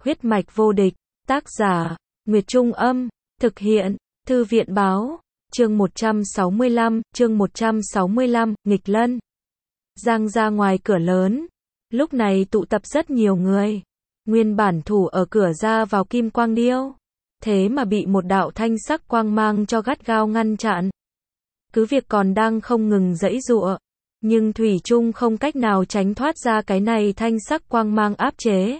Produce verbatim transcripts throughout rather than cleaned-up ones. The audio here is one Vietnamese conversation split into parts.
Huyết mạch vô địch, tác giả, Nguyệt Trung Âm, thực hiện, Thư viện Báo, chương một trăm sáu mươi lăm, chương một trăm sáu mươi lăm, nghịch lân. Giang ra ngoài cửa lớn, lúc này tụ tập rất nhiều người, nguyên bản thủ ở cửa ra vào Kim Quang Điêu, thế mà bị một đạo thanh sắc quang mang cho gắt gao ngăn chặn. Cứ việc còn đang không ngừng giãy giụa, nhưng thủy chung không cách nào tránh thoát ra cái này thanh sắc quang mang áp chế.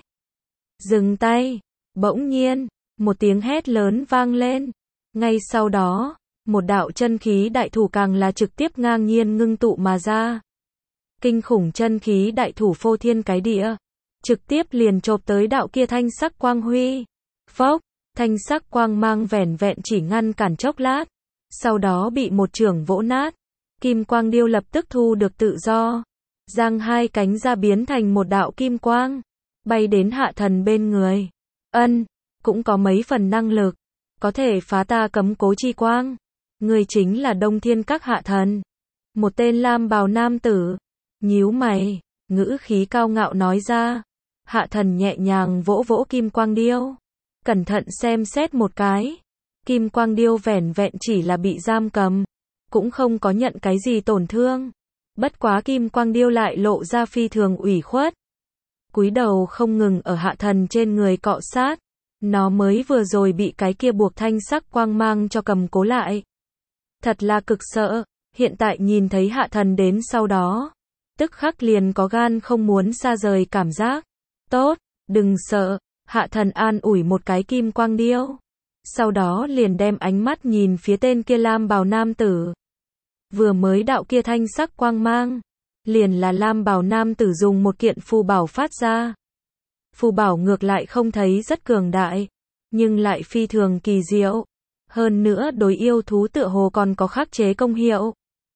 Dừng tay, bỗng nhiên, một tiếng hét lớn vang lên, ngay sau đó, một đạo chân khí đại thủ càng là trực tiếp ngang nhiên ngưng tụ mà ra. Kinh khủng chân khí đại thủ phô thiên cái địa, trực tiếp liền chộp tới đạo kia thanh sắc quang huy. Phốc, thanh sắc quang mang vẻn vẹn chỉ ngăn cản chốc lát, sau đó bị một chưởng vỗ nát. Kim Quang Điêu lập tức thu được tự do, giang hai cánh ra biến thành một đạo kim quang, bay đến Hạ Thần bên người. Ân, cũng có mấy phần năng lực, có thể phá ta cấm cố chi quang. Người chính là Đông Thiên Các Hạ Thần. Một tên lam bào nam tử, nhíu mày, ngữ khí cao ngạo nói ra. Hạ Thần nhẹ nhàng vỗ vỗ Kim Quang Điêu, cẩn thận xem xét một cái. Kim Quang Điêu vẻn vẹn chỉ là bị giam cầm, cũng không có nhận cái gì tổn thương. Bất quá Kim Quang Điêu lại lộ ra phi thường ủy khuất, cúi đầu không ngừng ở Hạ Thần trên người cọ sát. Nó mới vừa rồi bị cái kia buộc thanh sắc quang mang cho cầm cố lại, thật là cực sợ. Hiện tại nhìn thấy Hạ Thần đến sau đó, tức khắc liền có gan không muốn xa rời cảm giác. Tốt, đừng sợ. Hạ Thần an ủi một cái Kim Quang Điêu, sau đó liền đem ánh mắt nhìn phía tên kia lam bào nam tử. Vừa mới đạo kia thanh sắc quang mang, liền là lam bào nam tử dùng một kiện phù bảo phát ra. Phù bảo ngược lại không thấy rất cường đại, nhưng lại phi thường kỳ diệu. Hơn nữa đối yêu thú tựa hồ còn có khắc chế công hiệu.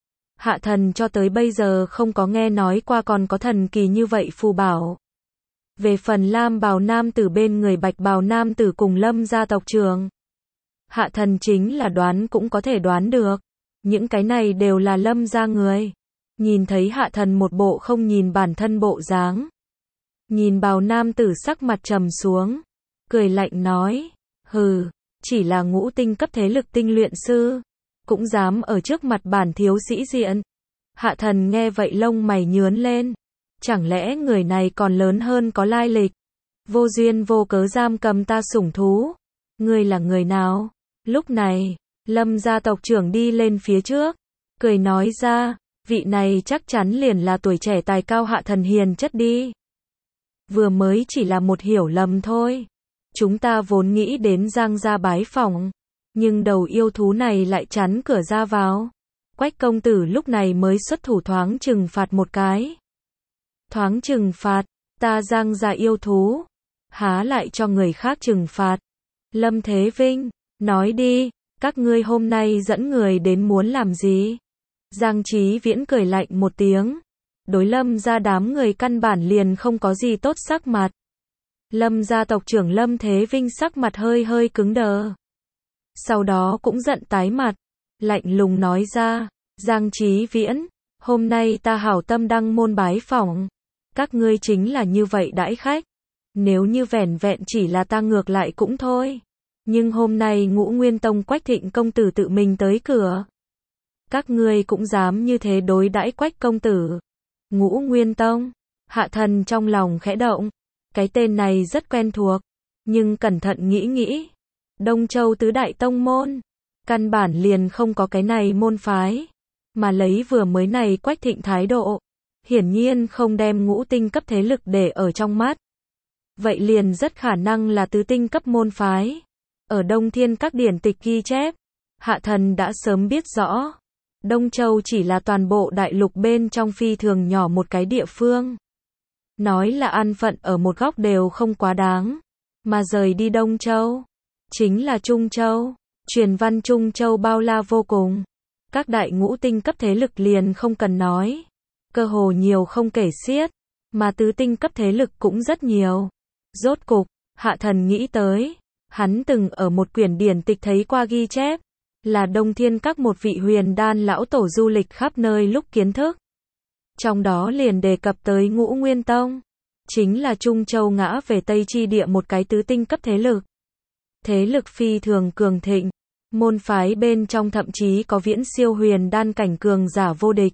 Hạ Thần cho tới bây giờ không có nghe nói qua còn có thần kỳ như vậy phù bảo. Về phần lam bào nam tử bên người bạch bào nam tử cùng Lâm gia tộc trưởng, Hạ Thần chính là đoán cũng có thể đoán được. Những cái này đều là Lâm gia người. Nhìn thấy Hạ Thần một bộ không nhìn bản thân bộ dáng, nhìn bào nam tử sắc mặt trầm xuống, cười lạnh nói, hừ, chỉ là ngũ tinh cấp thế lực tinh luyện sư, cũng dám ở trước mặt bản thiếu sĩ diện. Hạ Thần nghe vậy lông mày nhướn lên, chẳng lẽ người này còn lớn hơn có lai lịch, vô duyên vô cớ giam cầm ta sủng thú. Ngươi là người nào? Lúc này, Lâm gia tộc trưởng đi lên phía trước, cười nói ra, vị này chắc chắn liền là tuổi trẻ tài cao Hạ Thần hiền chất đi. Vừa mới chỉ là một hiểu lầm thôi. Chúng ta vốn nghĩ đến Giang gia bái phỏng, nhưng đầu yêu thú này lại chắn cửa ra vào. Quách công tử lúc này mới xuất thủ thoáng trừng phạt một cái. Thoáng trừng phạt, ta Giang gia yêu thú, há lại cho người khác trừng phạt. Lâm Thế Vinh, nói đi, các ngươi hôm nay dẫn người đến muốn làm gì? Giang Chí Viễn cười lạnh một tiếng. Đối Lâm gia đám người căn bản liền không có gì tốt sắc mặt. Lâm gia tộc trưởng Lâm Thế Vinh sắc mặt hơi hơi cứng đờ, sau đó cũng giận tái mặt, lạnh lùng nói ra, Giang Chí Viễn, hôm nay ta hảo tâm đăng môn bái phỏng, các ngươi chính là như vậy đãi khách. Nếu như vẻn vẹn chỉ là ta ngược lại cũng thôi, nhưng hôm nay Ngũ Nguyên Tông Quách Thịnh công tử tự mình tới cửa, các ngươi cũng dám như thế đối đãi Quách công tử. Ngũ Nguyên Tông, Hạ Thần trong lòng khẽ động, cái tên này rất quen thuộc, nhưng cẩn thận nghĩ nghĩ, Đông Châu tứ đại tông môn, căn bản liền không có cái này môn phái, mà lấy vừa mới này Quách Thịnh thái độ, hiển nhiên không đem ngũ tinh cấp thế lực để ở trong mắt. Vậy liền rất khả năng là tứ tinh cấp môn phái. Ở Đông Thiên Các điển tịch ghi chép, Hạ Thần đã sớm biết rõ, Đông Châu chỉ là toàn bộ đại lục bên trong phi thường nhỏ một cái địa phương. Nói là an phận ở một góc đều không quá đáng, mà rời đi Đông Châu, chính là Trung Châu. Truyền văn Trung Châu bao la vô cùng, các đại ngũ tinh cấp thế lực liền không cần nói, cơ hồ nhiều không kể xiết, mà tứ tinh cấp thế lực cũng rất nhiều. Rốt cục, Hạ Thần nghĩ tới, hắn từng ở một quyển điển tịch thấy qua ghi chép, là Đông Thiên Các một vị huyền đan lão tổ du lịch khắp nơi lúc kiến thức. Trong đó liền đề cập tới Ngũ Nguyên Tông. chính là Trung Châu ngã về Tây Chi địa một cái tứ tinh cấp thế lực. Thế lực phi thường cường thịnh, môn phái bên trong thậm chí có viễn siêu huyền đan cảnh cường giả vô địch.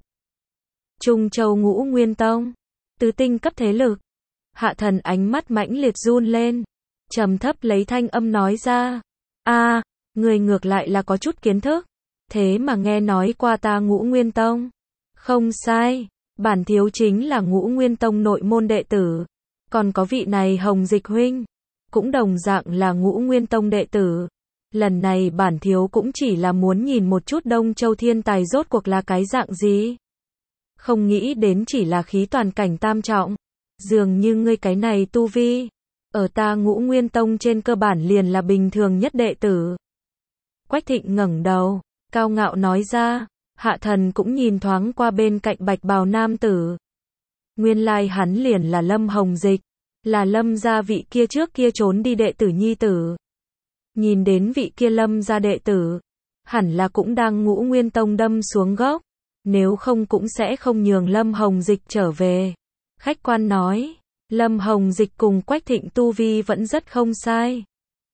Trung Châu Ngũ Nguyên Tông, tứ tinh cấp thế lực. Hạ Thần ánh mắt mãnh liệt run lên, trầm thấp lấy thanh âm nói ra, a, người ngược lại là có chút kiến thức, thế mà nghe nói qua ta Ngũ Nguyên Tông. Không sai, bản thiếu chính là Ngũ Nguyên Tông nội môn đệ tử, còn có vị này Hồng Dịch huynh, cũng đồng dạng là Ngũ Nguyên Tông đệ tử. Lần này bản thiếu cũng chỉ là muốn nhìn một chút Đông Châu thiên tài rốt cuộc là cái dạng gì. Không nghĩ đến chỉ là khí toàn cảnh tam trọng. Dường như ngươi cái này tu vi, ở ta Ngũ Nguyên Tông trên cơ bản liền là bình thường nhất đệ tử. Quách Thịnh ngẩng đầu, cao ngạo nói ra. Hạ Thần cũng nhìn thoáng qua bên cạnh bạch bào nam tử. Nguyên lai hắn liền là Lâm Hồng Dịch, là Lâm gia vị kia trước kia trốn đi đệ tử nhi tử. Nhìn đến vị kia Lâm gia đệ tử, hẳn là cũng đang Ngũ Nguyên Tông đâm xuống gốc, nếu không cũng sẽ không nhường Lâm Hồng Dịch trở về. Khách quan nói, Lâm Hồng Dịch cùng Quách Thịnh tu vi vẫn rất không sai.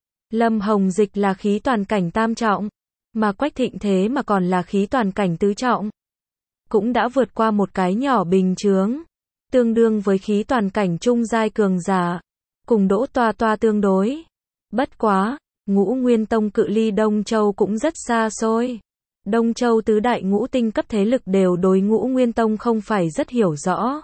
Lâm Hồng Dịch là khí toàn cảnh tam trọng, mà Quách Thịnh thế mà còn là khí toàn cảnh tứ trọng. Cũng đã vượt qua một cái nhỏ bình chướng, tương đương với khí toàn cảnh trung giai cường giả, cùng Đỗ Toa Toa tương đối. Bất quá, Ngũ Nguyên Tông cự ly Đông Châu cũng rất xa xôi. Đông Châu tứ đại ngũ tinh cấp thế lực đều đối Ngũ Nguyên Tông không phải rất hiểu rõ.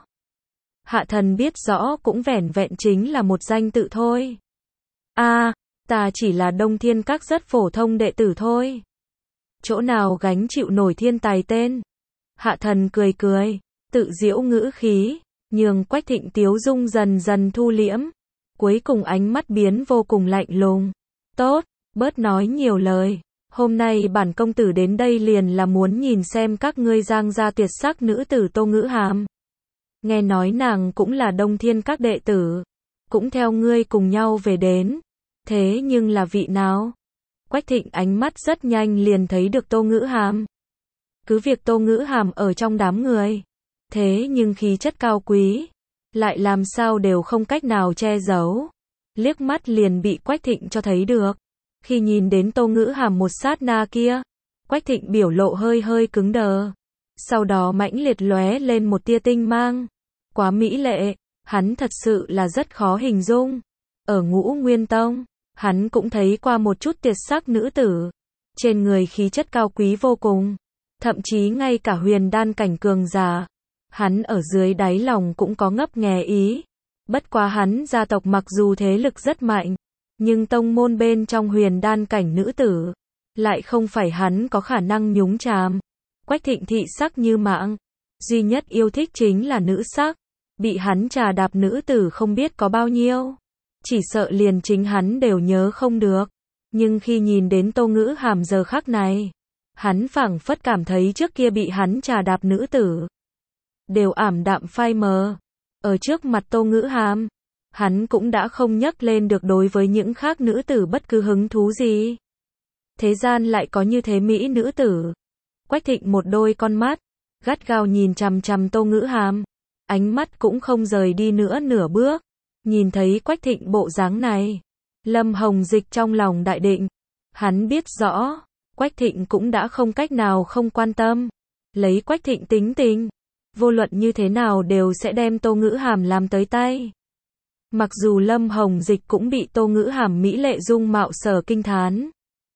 Hạ Thần biết rõ cũng vẻn vẹn chính là một danh tự thôi. A, à, ta chỉ là Đông Thiên Các rất phổ thông đệ tử thôi. Chỗ nào gánh chịu nổi thiên tài tên. Hạ Thần cười cười, tự giễu ngữ khí, nhường Quách Thịnh tiếu dung dần dần thu liễm. Cuối cùng ánh mắt biến vô cùng lạnh lùng. Tốt, bớt nói nhiều lời. Hôm nay bản công tử đến đây liền là muốn nhìn xem các ngươi Giang gia tuyệt sắc nữ tử Tô Ngữ Hàm. Nghe nói nàng cũng là Đông Thiên Các đệ tử, cũng theo ngươi cùng nhau về đến. Thế nhưng là vị nào? Quách Thịnh ánh mắt rất nhanh liền thấy được Tô Ngữ Hàm. Cứ việc Tô Ngữ Hàm ở trong đám người, thế nhưng khí chất cao quý, lại làm sao đều không cách nào che giấu. Liếc mắt liền bị Quách Thịnh cho thấy được. Khi nhìn đến Tô Ngữ Hàm một sát na kia, Quách Thịnh biểu lộ hơi hơi cứng đờ. Sau đó mãnh liệt lóe lên một tia tinh mang. Quá mỹ lệ, hắn thật sự là rất khó hình dung. Ở Ngũ Nguyên Tông, hắn cũng thấy qua một chút tuyệt sắc nữ tử. Trên người khí chất cao quý vô cùng. Thậm chí ngay cả huyền đan cảnh cường giả. Hắn ở dưới đáy lòng cũng có ngấp nghé ý. Bất quá hắn gia tộc mặc dù thế lực rất mạnh, nhưng tông môn bên trong huyền đan cảnh nữ tử, lại không phải hắn có khả năng nhúng chàm. Quách Thịnh thị sắc như mạng, duy nhất yêu thích chính là nữ sắc. Bị hắn trà đạp nữ tử không biết có bao nhiêu. Chỉ sợ liền chính hắn đều nhớ không được. Nhưng khi nhìn đến Tô Ngữ Hàm giờ khắc này, hắn phảng phất cảm thấy trước kia bị hắn trà đạp nữ tử đều ảm đạm phai mờ. Ở trước mặt Tô Ngữ Hàm, hắn cũng đã không nhắc lên được đối với những khác nữ tử bất cứ hứng thú gì. Thế gian lại có như thế mỹ nữ tử. Quách Thịnh một đôi con mắt, gắt gao nhìn chằm chằm Tô Ngữ Hàm. Ánh mắt cũng không rời đi nữa nửa bước. Nhìn thấy Quách Thịnh bộ dáng này, Lâm Hồng Dịch trong lòng đại định. Hắn biết rõ, Quách Thịnh cũng đã không cách nào không quan tâm. Lấy Quách Thịnh tính tình, vô luận như thế nào đều sẽ đem Tô Ngữ Hàm làm tới tay. Mặc dù Lâm Hồng Dịch cũng bị Tô Ngữ Hàm mỹ lệ dung mạo sở kinh thán.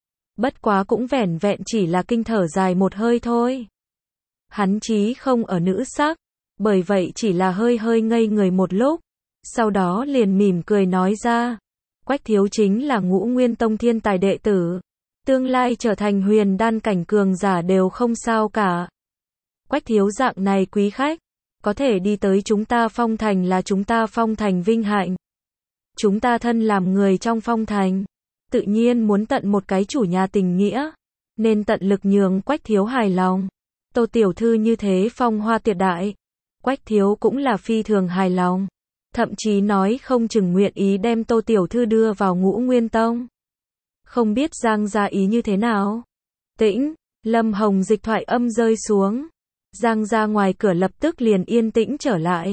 Bất quá cũng vẻn vẹn chỉ là kinh thở dài một hơi thôi. Hắn chí không ở nữ sắc, bởi vậy chỉ là hơi hơi ngây người một lúc. Sau đó liền mỉm cười nói ra, Quách thiếu chính là Ngũ Nguyên Tông thiên tài đệ tử. Tương lai trở thành huyền đan cảnh cường giả đều không sao cả. Quách thiếu dạng này quý khách, có thể đi tới chúng ta Phong Thành là chúng ta Phong Thành vinh hạnh. Chúng ta thân làm người trong Phong Thành, tự nhiên muốn tận một cái chủ nhà tình nghĩa, nên tận lực nhường Quách thiếu hài lòng. Tô tiểu thư như thế phong hoa tuyệt đại, Quách thiếu cũng là phi thường hài lòng. Thậm chí nói không chừng nguyện ý đem Tô tiểu thư đưa vào Ngũ Nguyên Tông. Không biết Giang gia ý như thế nào? Tĩnh, Lâm Hồng Dịch thoại âm rơi xuống. Giang gia ngoài cửa lập tức liền yên tĩnh trở lại.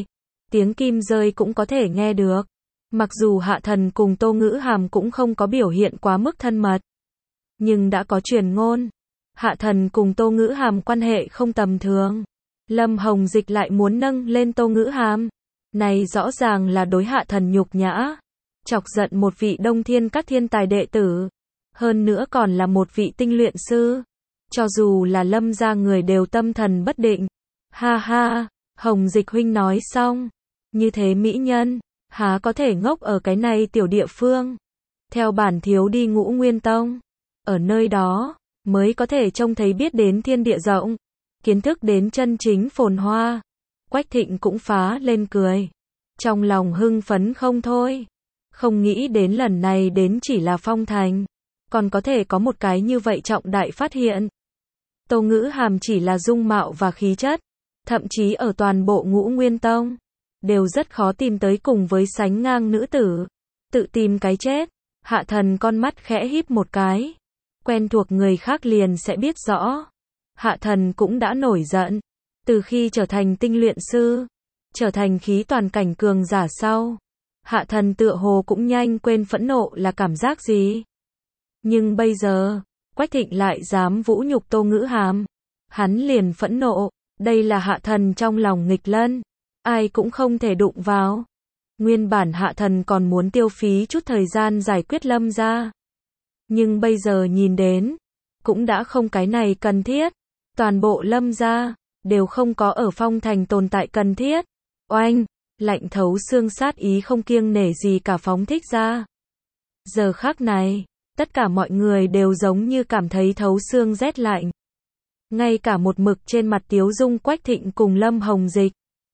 tiếng kim rơi cũng có thể nghe được. Mặc dù Hạ Thần cùng Tô Ngữ Hàm cũng không có biểu hiện quá mức thân mật, nhưng đã có truyền ngôn, Hạ Thần cùng Tô Ngữ Hàm quan hệ không tầm thường. Lâm Hồng Dịch lại muốn nâng lên Tô Ngữ Hàm, này rõ ràng là đối Hạ Thần nhục nhã, chọc giận một vị Đông Thiên Các thiên tài đệ tử, hơn nữa còn là một vị tinh luyện sư. Cho dù là Lâm gia người đều tâm thần bất định. Ha ha, Hồng Dịch huynh nói xong, như thế mỹ nhân, há có thể ngốc ở cái này tiểu địa phương. Theo bản thiếu đi Ngũ Nguyên Tông, ở nơi đó mới có thể trông thấy biết đến thiên địa rộng, kiến thức đến chân chính phồn hoa. Quách Thịnh cũng phá lên cười, trong lòng hưng phấn không thôi, không nghĩ đến lần này đến chỉ là Phong Thành, còn có thể có một cái như vậy trọng đại phát hiện. Tô Ngữ Hàm chỉ là dung mạo và khí chất, thậm chí ở toàn bộ Ngũ Nguyên Tông, đều rất khó tìm tới cùng với sánh ngang nữ tử. Tự tìm cái chết. Hạ Thần con mắt khẽ híp một cái. Quen thuộc người khác liền sẽ biết rõ. Hạ Thần cũng đã nổi giận. Từ khi trở thành tinh luyện sư, trở thành khí toàn cảnh cường giả sau, Hạ Thần tựa hồ cũng nhanh quên phẫn nộ là cảm giác gì. Nhưng bây giờ, Quách Thịnh lại dám vũ nhục Tô Ngữ Hàm. Hắn liền phẫn nộ. Đây là Hạ Thần trong lòng nghịch lân, ai cũng không thể đụng vào. Nguyên bản Hạ Thần còn muốn tiêu phí chút thời gian giải quyết Lâm gia, nhưng bây giờ nhìn đến, cũng đã không cái này cần thiết. Toàn bộ Lâm gia đều không có ở Phong Thành tồn tại cần thiết. Oanh, lạnh thấu xương sát ý không kiêng nể gì cả phóng thích ra. Giờ khắc này, tất cả mọi người đều giống như cảm thấy thấu xương rét lạnh. Ngay cả một mực trên mặt tiếu dung Quách Thịnh cùng Lâm Hồng Dịch,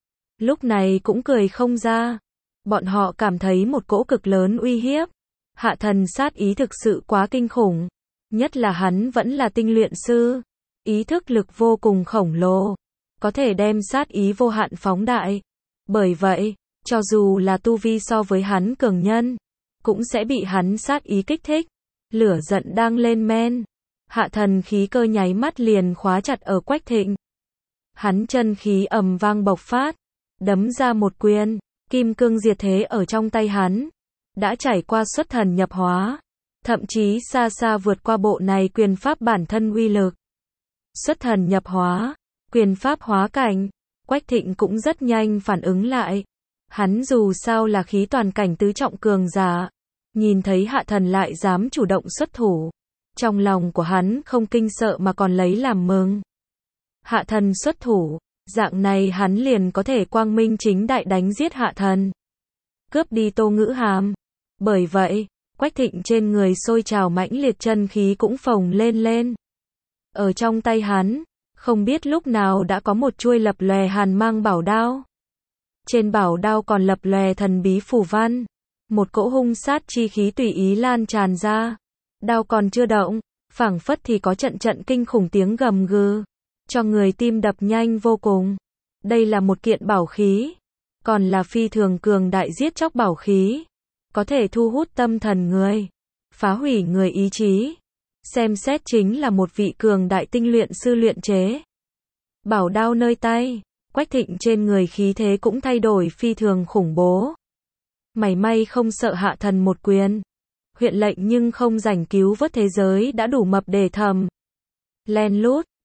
lúc này cũng cười không ra. Bọn họ cảm thấy một cỗ cực lớn uy hiếp. Hạ Thần sát ý thực sự quá kinh khủng. Nhất là hắn vẫn là tinh luyện sư. Ý thức lực vô cùng khổng lồ. Có thể đem sát ý vô hạn phóng đại. Bởi vậy, cho dù là tu vi so với hắn cường nhân, cũng sẽ bị hắn sát ý kích thích. Lửa giận đang lên men. Hạ Thần khí cơ nháy mắt liền khóa chặt ở Quách Thịnh. Hắn chân khí ầm vang bộc phát, đấm ra một quyền, kim cương diệt thế ở trong tay hắn, đã trải qua xuất thần nhập hóa, thậm chí xa xa vượt qua bộ này quyền pháp bản thân uy lực. Xuất thần nhập hóa, quyền pháp hóa cảnh, Quách Thịnh cũng rất nhanh phản ứng lại. Hắn dù sao là khí toàn cảnh tứ trọng cường giả, nhìn thấy Hạ Thần lại dám chủ động xuất thủ, trong lòng của hắn không kinh sợ mà còn lấy làm mừng. Hạ Thần xuất thủ, dạng này hắn liền có thể quang minh chính đại đánh giết Hạ Thần, cướp đi Tô Ngữ Hàm. Bởi vậy, Quách Thịnh trên người sôi trào mãnh liệt chân khí cũng phồng lên lên. Ở trong tay hắn, không biết lúc nào đã có một chuôi lập lòe hàn mang bảo đao. Trên bảo đao còn lập lòe thần bí phù văn, một cỗ hung sát chi khí tùy ý lan tràn ra. Đao còn chưa động, phảng phất thì có trận trận kinh khủng tiếng gầm gừ, cho người tim đập nhanh vô cùng. Đây là một kiện bảo khí, còn là phi thường cường đại giết chóc bảo khí, có thể thu hút tâm thần người, phá hủy người ý chí. Xem xét chính là một vị cường đại tinh luyện sư luyện chế. Bảo đao nơi tay, Quách Thịnh trên người khí thế cũng thay đổi phi thường khủng bố. Mảy may không sợ Hạ Thần một quyền. Huyện lệnh nhưng không rảnh cứu vớt thế giới đã đủ mập để thầm. Len lút,